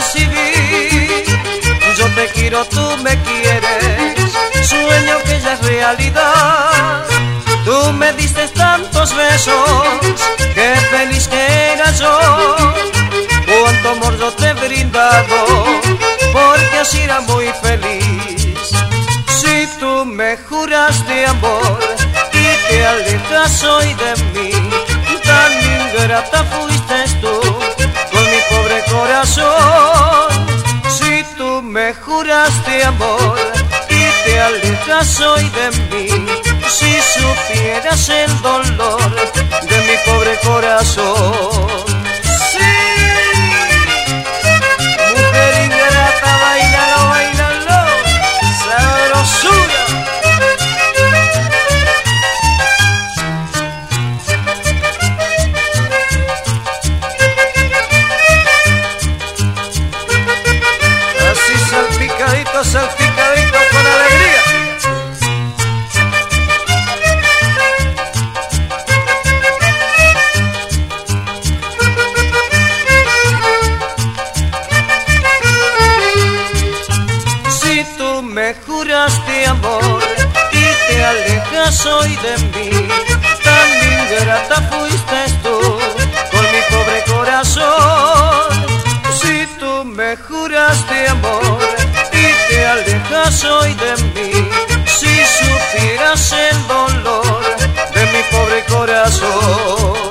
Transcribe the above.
recibí. Yo te quiero, tú me quieres, sueño que ya es realidad. Tú me diste tantos besos, qué feliz que era yo. Cuánto amor yo te he brindado, porque así era muy feliz. Si tú me juraste amor y te alejas hoy de mí, tan ingrata fuiste tú con mi pobre corazón. Si tú me juraste amor y te alejas hoy de mí, si supieras el dolor de mi pobre corazón. Sí, mujer ingrata, bailalo, bailalo, sabrosura. Así salpicadito, salpicadito con alegría. Si tú me juraste amor y te alejas hoy de mí, tan ingrata fuiste tú con mi pobre corazón. Si tú me juraste amor y te alejas hoy de mí, si supieras el dolor de mi pobre corazón.